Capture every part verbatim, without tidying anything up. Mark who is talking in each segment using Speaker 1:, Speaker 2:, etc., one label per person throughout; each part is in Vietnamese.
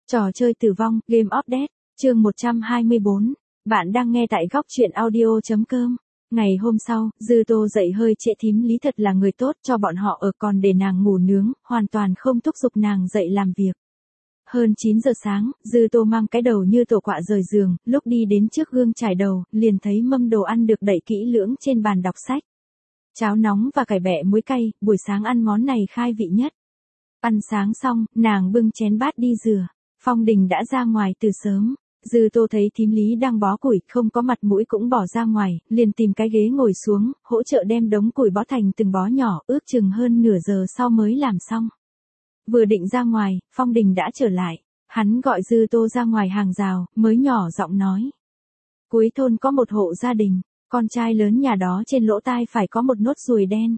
Speaker 1: Trò chơi tử vong, Game of Death, chương một trăm hai mươi bốn. Bạn đang nghe tại góc truyện audio chấm com. Ngày hôm sau, Dư Tô dậy hơi trễ, thím Lý thật là người tốt, cho bọn họ ở còn để nàng ngủ nướng, hoàn toàn không thúc giục nàng dậy làm việc. Hơn chín giờ sáng, Dư Tô mang cái đầu như tổ quạ rời giường, lúc đi đến trước gương chải đầu, liền thấy mâm đồ ăn được đậy kỹ lưỡng trên bàn đọc sách. Cháo nóng và cải bẹ muối cay, buổi sáng ăn món này khai vị nhất. Ăn sáng xong, nàng bưng chén bát đi rửa. Phong Đình đã ra ngoài từ sớm. Dư Tô thấy thím Lý đang bó củi, không có mặt mũi cũng bỏ ra ngoài, liền tìm cái ghế ngồi xuống, hỗ trợ đem đống củi bó thành từng bó nhỏ, ước chừng hơn nửa giờ sau mới làm xong. Vừa định ra ngoài, Phong Đình đã trở lại. Hắn gọi Dư Tô ra ngoài hàng rào, mới nhỏ giọng nói. Cuối thôn có một hộ gia đình, con trai lớn nhà đó trên lỗ tai phải có một nốt ruồi đen.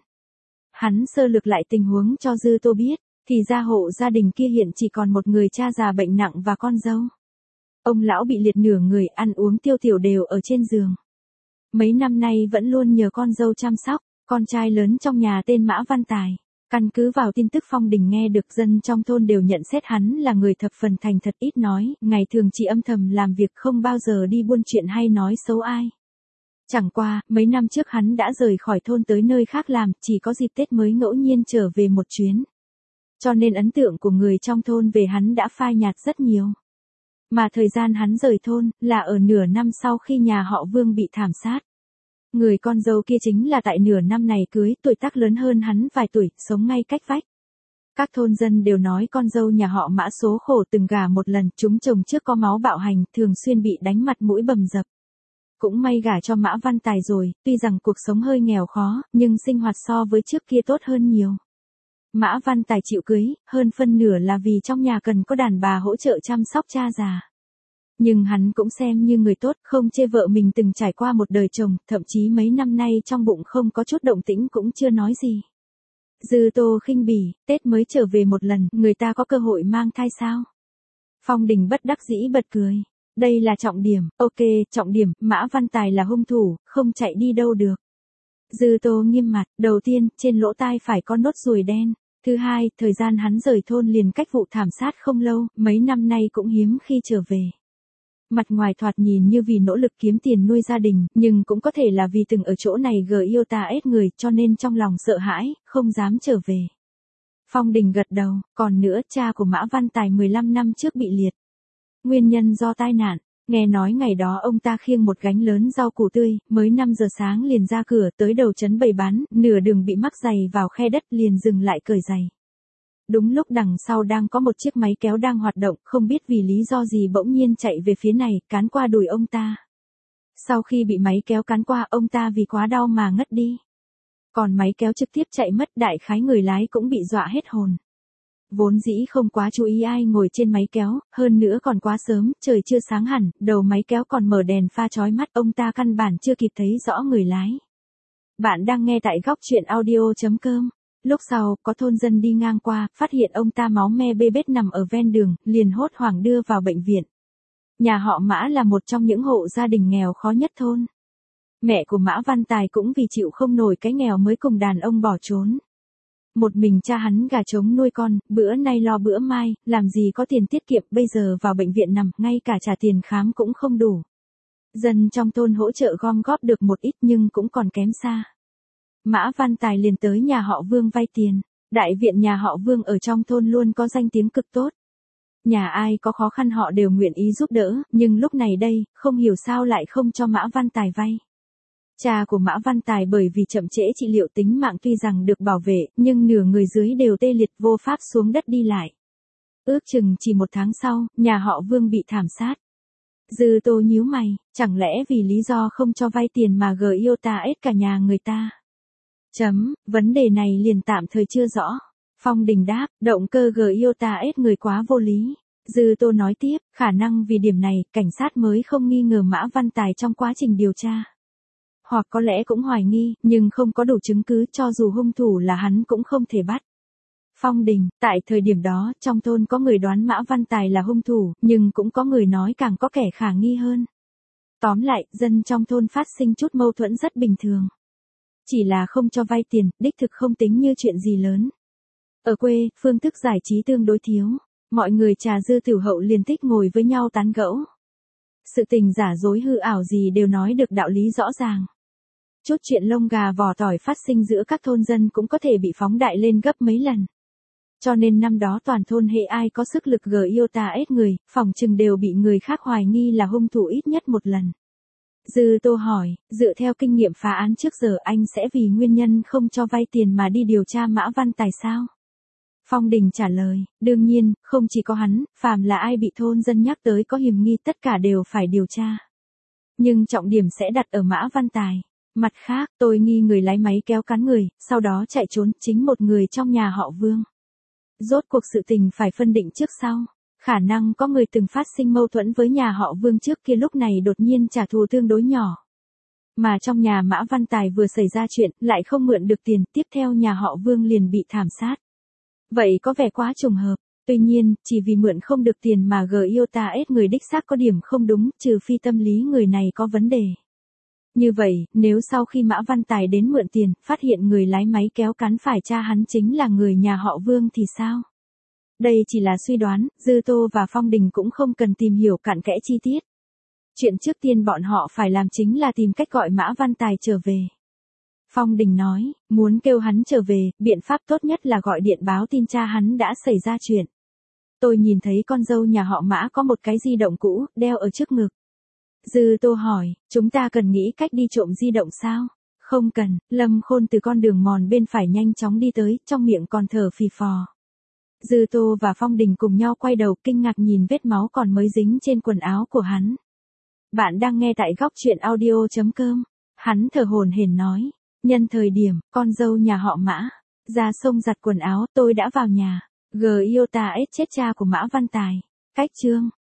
Speaker 1: Hắn sơ lược lại tình huống cho Dư Tô biết. Thì ra hộ gia đình kia hiện chỉ còn một người cha già bệnh nặng và con dâu. Ông lão bị liệt nửa người, ăn uống tiêu tiểu đều ở trên giường. Mấy năm nay vẫn luôn nhờ con dâu chăm sóc, con trai lớn trong nhà tên Mã Văn Tài. Căn cứ vào tin tức Phong Đình nghe được, dân trong thôn đều nhận xét hắn là người thập phần thành thật, ít nói, ngày thường chỉ âm thầm làm việc, không bao giờ đi buôn chuyện hay nói xấu ai. Chẳng qua, mấy năm trước hắn đã rời khỏi thôn tới nơi khác làm, chỉ có dịp Tết mới ngẫu nhiên trở về một chuyến. Cho nên ấn tượng của người trong thôn về hắn đã phai nhạt rất nhiều. Mà thời gian hắn rời thôn, là ở nửa năm sau khi nhà họ Vương bị thảm sát. Người con dâu kia chính là tại nửa năm này cưới, tuổi tác lớn hơn hắn vài tuổi, sống ngay cách vách. Các thôn dân đều nói con dâu nhà họ Mã số khổ, từng gả một lần, chúng chồng trước có máu bạo hành, thường xuyên bị đánh mặt mũi bầm dập. Cũng may gả cho Mã Văn Tài rồi, tuy rằng cuộc sống hơi nghèo khó, nhưng sinh hoạt so với trước kia tốt hơn nhiều. Mã Văn Tài chịu cưới, hơn phân nửa là vì trong nhà cần có đàn bà hỗ trợ chăm sóc cha già. Nhưng hắn cũng xem như người tốt, không chê vợ mình từng trải qua một đời chồng, thậm chí mấy năm nay trong bụng không có chút động tĩnh cũng chưa nói gì. Dư Tô khinh bỉ, Tết mới trở về một lần, người ta có cơ hội mang thai sao? Phong Đình bất đắc dĩ bật cười. Đây là trọng điểm, ok, trọng điểm, Mã Văn Tài là hung thủ, không chạy đi đâu được. Dư Tô nghiêm mặt, đầu tiên, trên lỗ tai phải có nốt ruồi đen. Thứ hai, thời gian hắn rời thôn liền cách vụ thảm sát không lâu, mấy năm nay cũng hiếm khi trở về. Mặt ngoài thoạt nhìn như vì nỗ lực kiếm tiền nuôi gia đình, nhưng cũng có thể là vì từng ở chỗ này gờ yêu ta ết người, cho nên trong lòng sợ hãi, không dám trở về. Phong Đình gật đầu, còn nữa, cha của Mã Văn Tài mười lăm năm trước bị liệt. Nguyên nhân do tai nạn. Nghe nói ngày đó ông ta khiêng một gánh lớn rau củ tươi, mới năm giờ sáng liền ra cửa tới đầu trấn bày bán, nửa đường bị mắc giày vào khe đất liền dừng lại cởi giày. Đúng lúc đằng sau đang có một chiếc máy kéo đang hoạt động, không biết vì lý do gì bỗng nhiên chạy về phía này, cán qua đùi ông ta. Sau khi bị máy kéo cán qua, ông ta vì quá đau mà ngất đi. Còn máy kéo trực tiếp chạy mất, đại khái người lái cũng bị dọa hết hồn. Vốn dĩ không quá chú ý ai ngồi trên máy kéo, hơn nữa còn quá sớm, trời chưa sáng hẳn, đầu máy kéo còn mở đèn pha chói mắt, ông ta căn bản chưa kịp thấy rõ người lái. Bạn đang nghe tại góc truyện audio chấm com. Lúc sau, có thôn dân đi ngang qua, phát hiện ông ta máu me bê bết nằm ở ven đường, liền hốt hoảng đưa vào bệnh viện. Nhà họ Mã là một trong những hộ gia đình nghèo khó nhất thôn. Mẹ của Mã Văn Tài cũng vì chịu không nổi cái nghèo mới cùng đàn ông bỏ trốn. Một mình cha hắn gà trống nuôi con, bữa nay lo bữa mai, làm gì có tiền tiết kiệm, bây giờ vào bệnh viện nằm, ngay cả trả tiền khám cũng không đủ. Dân trong thôn hỗ trợ gom góp được một ít nhưng cũng còn kém xa. Mã Văn Tài liền tới nhà họ Vương vay tiền. Đại viện nhà họ Vương ở trong thôn luôn có danh tiếng cực tốt. Nhà ai có khó khăn họ đều nguyện ý giúp đỡ, nhưng lúc này đây, không hiểu sao lại không cho Mã Văn Tài vay. Cha của Mã Văn Tài bởi vì chậm trễ trị liệu tính mạng tuy rằng được bảo vệ, nhưng nửa người dưới đều tê liệt vô pháp xuống đất đi lại. Ước chừng chỉ một tháng sau, nhà họ Vương bị thảm sát. Dư Tô nhíu mày, chẳng lẽ vì lý do không cho vay tiền mà gờ yêu ta ết cả nhà người ta? Chấm, vấn đề này liền tạm thời chưa rõ. Phong Đình đáp, động cơ gờ yêu ta ết người quá vô lý. Dư Tô nói tiếp, khả năng vì điểm này, cảnh sát mới không nghi ngờ Mã Văn Tài trong quá trình điều tra. Hoặc có lẽ cũng hoài nghi, nhưng không có đủ chứng cứ, cho dù hung thủ là hắn cũng không thể bắt. Phong Đình, tại thời điểm đó, trong thôn có người đoán Mã Văn Tài là hung thủ, nhưng cũng có người nói càng có kẻ khả nghi hơn. Tóm lại, dân trong thôn phát sinh chút mâu thuẫn rất bình thường. Chỉ là không cho vay tiền, đích thực không tính như chuyện gì lớn. Ở quê, phương thức giải trí tương đối thiếu. Mọi người trà dư tiểu hậu liền tích ngồi với nhau tán gẫu. Sự tình giả dối hư ảo gì đều nói được đạo lý rõ ràng. Chút chuyện lông gà vỏ tỏi phát sinh giữa các thôn dân cũng có thể bị phóng đại lên gấp mấy lần. Cho nên năm đó toàn thôn hệ ai có sức lực gờ yêu ta ết người, phòng chừng đều bị người khác hoài nghi là hung thủ ít nhất một lần. Dư Tô hỏi, dựa theo kinh nghiệm phá án trước giờ anh sẽ vì nguyên nhân không cho vay tiền mà đi điều tra Mã Văn Tài sao? Phong Đình trả lời, đương nhiên, không chỉ có hắn, phàm là ai bị thôn dân nhắc tới có hiểm nghi tất cả đều phải điều tra. Nhưng trọng điểm sẽ đặt ở Mã Văn Tài. Mặt khác, tôi nghi người lái máy kéo cán người, sau đó chạy trốn chính một người trong nhà họ Vương. Rốt cuộc sự tình phải phân định trước sau. Khả năng có người từng phát sinh mâu thuẫn với nhà họ Vương trước kia lúc này đột nhiên trả thù tương đối nhỏ. Mà trong nhà Mã Văn Tài vừa xảy ra chuyện, lại không mượn được tiền, tiếp theo nhà họ Vương liền bị thảm sát. Vậy có vẻ quá trùng hợp. Tuy nhiên, chỉ vì mượn không được tiền mà gờ yêu ta ết người đích xác có điểm không đúng, trừ phi tâm lý người này có vấn đề. Như vậy, nếu sau khi Mã Văn Tài đến mượn tiền, phát hiện người lái máy kéo cán phải cha hắn chính là người nhà họ Vương thì sao? Đây chỉ là suy đoán, Dư Tô và Phong Đình cũng không cần tìm hiểu cặn kẽ chi tiết. Chuyện trước tiên bọn họ phải làm chính là tìm cách gọi Mã Văn Tài trở về. Phong Đình nói, muốn kêu hắn trở về, biện pháp tốt nhất là gọi điện báo tin cha hắn đã xảy ra chuyện. Tôi nhìn thấy con dâu nhà họ Mã có một cái di động cũ, đeo ở trước ngực. Dư Tô hỏi, chúng ta cần nghĩ cách đi trộm di động sao? Không cần, Lâm Khôn từ con đường mòn bên phải nhanh chóng đi tới, trong miệng còn thở phì phò. Dư Tô và Phong Đình cùng nhau quay đầu kinh ngạc nhìn vết máu còn mới dính trên quần áo của hắn. Bạn đang nghe tại góc truyện audio chấm com. Hắn thở hổn hển nói, nhân thời điểm, con dâu nhà họ Mã, ra sông giặt quần áo, tôi đã vào nhà, gờ yêu ta ết chết cha của Mã Văn Tài. Cách chương.